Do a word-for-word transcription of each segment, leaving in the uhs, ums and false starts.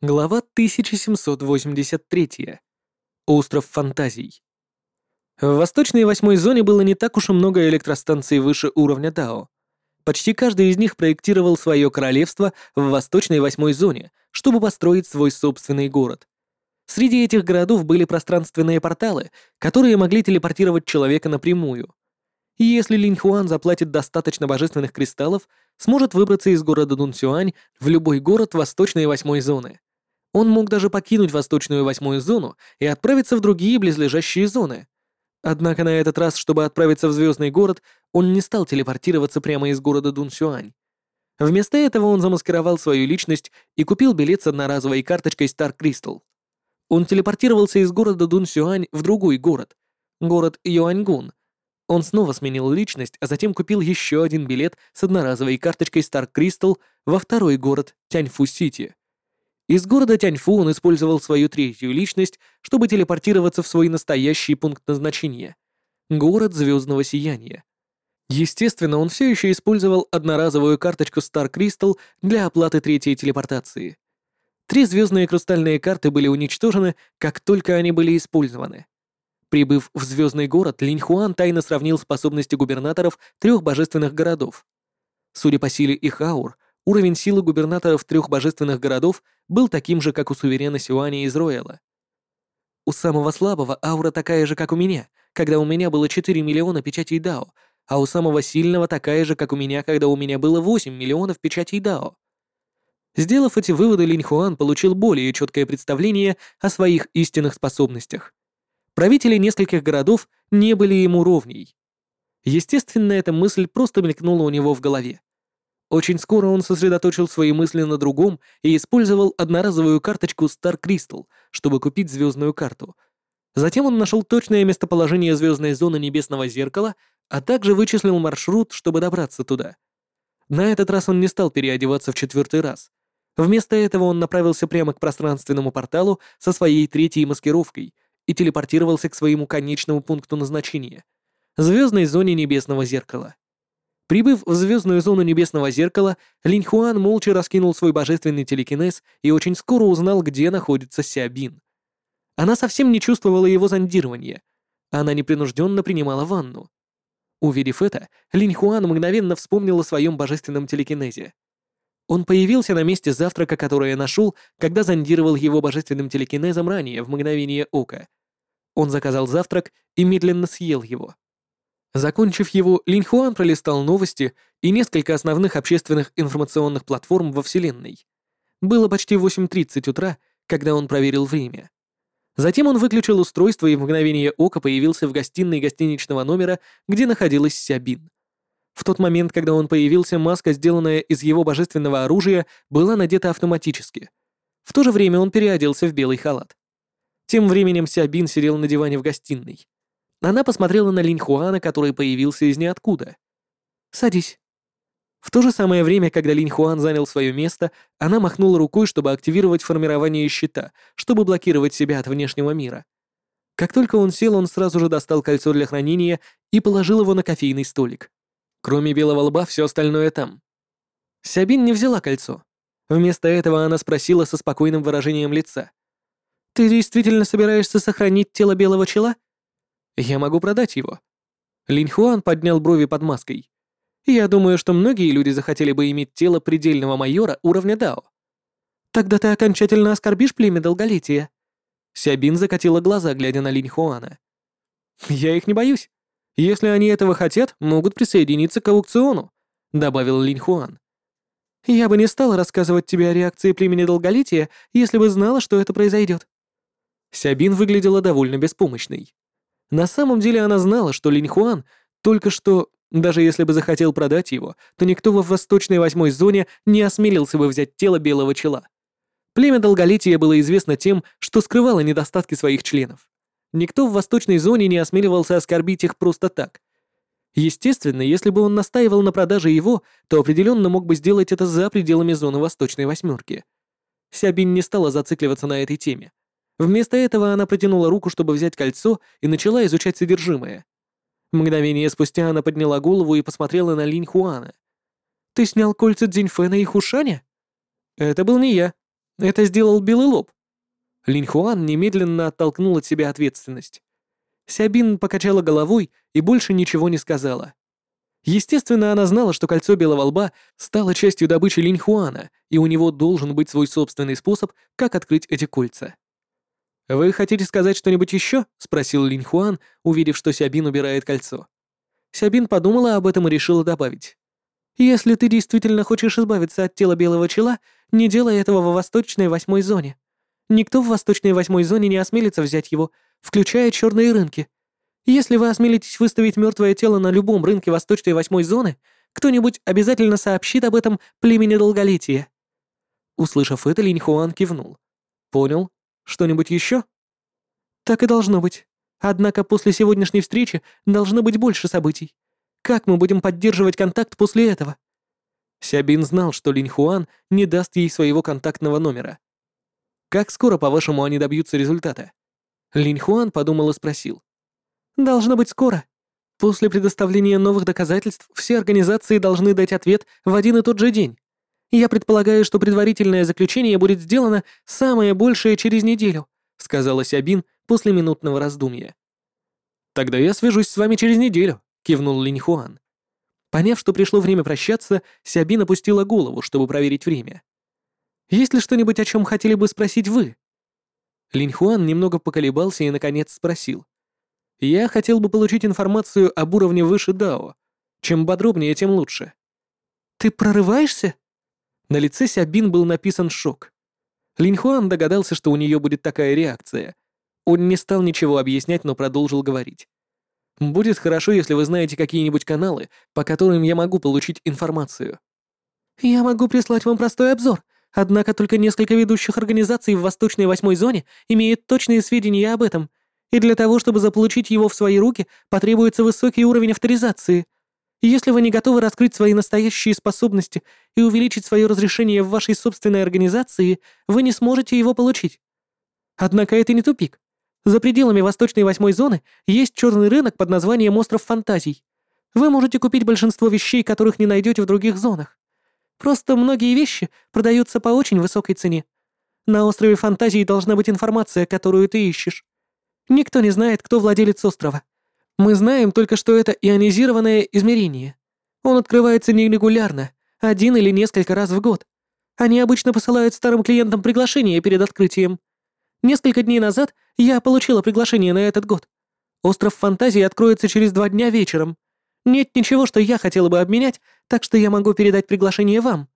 Глава тысяча семьсот восемьдесят три. Остров фантазий. В восточной восьмой зоне было не так уж и много электростанций выше уровня Дао. Почти каждый из них проектировал свое королевство в восточной восьмой зоне, чтобы построить свой собственный город. Среди этих городов были пространственные порталы, которые могли телепортировать человека напрямую. И если Линь Хуан заплатит достаточно божественных кристаллов, сможет выбраться из города Дунсюань в любой город восточной восьмой зоны. Он мог даже покинуть восточную восьмую зону и отправиться в другие близлежащие зоны. Однако на этот раз, чтобы отправиться в Звездный город, он не стал телепортироваться прямо из города Дунсюань. Вместо этого он замаскировал свою личность и купил билет с одноразовой карточкой Star Crystal. Он телепортировался из города Дунсюань в другой город, город Юаньгун. Он снова сменил личность, а затем купил еще один билет с одноразовой карточкой Star Crystal во второй город Тяньфу-Сити. Из города Тяньфу он использовал свою третью личность, чтобы телепортироваться в свой настоящий пункт назначения — город Звездного Сияния. Естественно, он все еще использовал одноразовую карточку Star Crystal для оплаты третьей телепортации. Три звездные хрустальные карты были уничтожены, как только они были использованы. Прибыв в Звездный город, Линь Хуан тайно сравнил способности губернаторов трех божественных городов. Судя по силе их аур, уровень силы губернаторов трех божественных городов был таким же, как у суверена Сюаня из Роэла. У самого слабого аура такая же, как у меня, когда у меня было четыре миллиона печатей Дао, а у самого сильного такая же, как у меня, когда у меня было восемь миллионов печатей Дао. Сделав эти выводы, Линь Хуан получил более четкое представление о своих истинных способностях. Правители нескольких городов не были ему ровней. Естественно, эта мысль просто мелькнула у него в голове. Очень скоро он сосредоточил свои мысли на другом и использовал одноразовую карточку Star Crystal, чтобы купить звездную карту. Затем он нашел точное местоположение звездной зоны Небесного Зеркала, а также вычислил маршрут, чтобы добраться туда. На этот раз он не стал переодеваться в четвертый раз. Вместо этого он направился прямо к пространственному порталу со своей третьей маскировкой и телепортировался к своему конечному пункту назначения — звездной зоне Небесного Зеркала. Прибыв в звездную зону Небесного Зеркала, Линь Хуан молча раскинул свой божественный телекинез и очень скоро узнал, где находится Сябин. Она совсем не чувствовала его зондирования. Она непринужденно принимала ванну. Увидев это, Линь Хуан мгновенно вспомнил о своем божественном телекинезе. Он появился на месте завтрака, которое нашел, когда зондировал его божественным телекинезом ранее, в мгновение ока. Он заказал завтрак и медленно съел его. Закончив его, Линь Хуан пролистал новости и несколько основных общественных информационных платформ во Вселенной. Было почти восемь тридцать утра, когда он проверил время. Затем он выключил устройство и в мгновение ока появился в гостиной гостиничного номера, где находилась Сябин. В тот момент, когда он появился, маска, сделанная из его божественного оружия, была надета автоматически. В то же время он переоделся в белый халат. Тем временем Сябин сидел на диване в гостиной. Она посмотрела на Линь Хуана, который появился из ниоткуда. «Садись». В то же самое время, когда Линь Хуан занял свое место, она махнула рукой, чтобы активировать формирование щита, чтобы блокировать себя от внешнего мира. Как только он сел, он сразу же достал кольцо для хранения и положил его на кофейный столик. Кроме белого лба, все остальное там. Сябин не взяла кольцо. Вместо этого она спросила со спокойным выражением лица. «Ты действительно собираешься сохранить тело белого чела?» «Я могу продать его». Линь Хуан поднял брови под маской. «Я думаю, что многие люди захотели бы иметь тело предельного майора уровня Дао». «Тогда ты окончательно оскорбишь племя долголетия». Сябин закатила глаза, глядя на Линь Хуана. «Я их не боюсь. Если они этого хотят, могут присоединиться к аукциону», — добавил Линь Хуан. «Я бы не стала рассказывать тебе о реакции племени долголетия, если бы знала, что это произойдет». Сябин выглядела довольно беспомощной. На самом деле она знала, что Линь Хуан только что, даже если бы захотел продать его, то никто во восточной восьмой зоне не осмелился бы взять тело белого чела. Племя долголетия было известно тем, что скрывало недостатки своих членов. Никто в восточной зоне не осмеливался оскорбить их просто так. Естественно, если бы он настаивал на продаже его, то определенно мог бы сделать это за пределами зоны Восточной Восьмерки. Сябин не стала зацикливаться на этой теме. Вместо этого она протянула руку, чтобы взять кольцо, и начала изучать содержимое. Мгновение спустя она подняла голову и посмотрела на Линь Хуана. «Ты снял кольца Цзиньфэна и Хушаня?» «Это был не я». Это сделал Белый Лоб. Линьхуан немедленно оттолкнул от себя ответственность. Сябин покачала головой и больше ничего не сказала. Естественно, она знала, что кольцо Белого Лба стало частью добычи Линьхуана, и у него должен быть свой собственный способ, как открыть эти кольца. «Вы хотите сказать что-нибудь еще?» — спросил Линьхуан, увидев, что Сябин убирает кольцо. Сябин подумала об этом и решила добавить. «Если ты действительно хочешь избавиться от тела Белого Чела, не делай этого во Восточной Восьмой Зоне. Никто в Восточной Восьмой Зоне не осмелится взять его, включая черные рынки. Если вы осмелитесь выставить мертвое тело на любом рынке Восточной Восьмой Зоны, кто-нибудь обязательно сообщит об этом племени Долголетия». Услышав это, Линьхуан кивнул. «Понял. Что-нибудь еще?» «Так и должно быть. Однако после сегодняшней встречи должно быть больше событий. Как мы будем поддерживать контакт после этого?» Сябин знал, что Линьхуан не даст ей своего контактного номера. «Как скоро, по-вашему, они добьются результата?» Линьхуан подумал и спросил. «Должно быть скоро. После предоставления новых доказательств все организации должны дать ответ в один и тот же день. Я предполагаю, что предварительное заключение будет сделано самое большее через неделю», сказала Сябин после минутного раздумья. «Тогда я свяжусь с вами через неделю», кивнул Линьхуан. Поняв, что пришло время прощаться, Сябин опустила голову, чтобы проверить время. «Есть ли что-нибудь, о чем хотели бы спросить вы?» Линьхуан немного поколебался и, наконец, спросил. «Я хотел бы получить информацию об уровне выше Дао. Чем подробнее, тем лучше». «Ты прорываешься?» На лице Сябин был написан шок. Линьхуан догадался, что у нее будет такая реакция. Он не стал ничего объяснять, но продолжил говорить. «Будет хорошо, если вы знаете какие-нибудь каналы, по которым я могу получить информацию». «Я могу прислать вам простой обзор, однако только несколько ведущих организаций в Восточной Восьмой Зоне имеют точные сведения об этом, и для того, чтобы заполучить его в свои руки, потребуется высокий уровень авторизации. Если вы не готовы раскрыть свои настоящие способности и увеличить свое разрешение в вашей собственной организации, вы не сможете его получить. Однако это не тупик. За пределами Восточной Восьмой Зоны есть черный рынок под названием Остров Фантазий. Вы можете купить большинство вещей, которых не найдете в других зонах. Просто многие вещи продаются по очень высокой цене. На Острове Фантазий должна быть информация, которую ты ищешь. Никто не знает, кто владелец острова. Мы знаем только, что это ионизированное измерение. Он открывается нерегулярно, один или несколько раз в год. Они обычно посылают старым клиентам приглашение перед открытием. Несколько дней назад я получила приглашение на этот год. Остров Фантазии откроется через два дня вечером. Нет ничего, что я хотела бы обменять, так что я могу передать приглашение вам».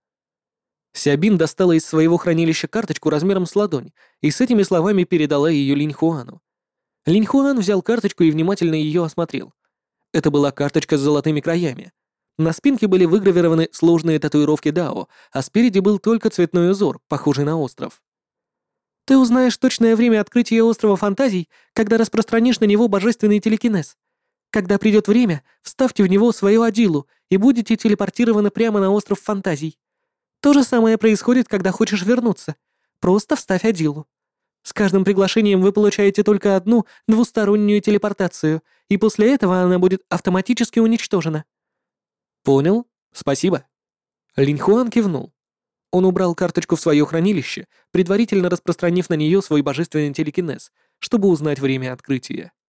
Сябин достала из своего хранилища карточку размером с ладонь и с этими словами передала ее Линьхуану. Линьхуан взял карточку и внимательно ее осмотрел. Это была карточка с золотыми краями. На спинке были выгравированы сложные татуировки Дао, а спереди был только цветной узор, похожий на остров. «Ты узнаешь точное время открытия Острова Фантазий, когда распространишь на него божественный телекинез. Когда придет время, вставьте в него свою Адилу и будете телепортированы прямо на Остров Фантазий. То же самое происходит, когда хочешь вернуться. Просто вставь Адилу. С каждым приглашением вы получаете только одну двустороннюю телепортацию, и после этого она будет автоматически уничтожена». «Понял. Спасибо». Линьхуан кивнул. Он убрал карточку в свое хранилище, предварительно распространив на нее свой божественный телекинез, чтобы узнать время открытия.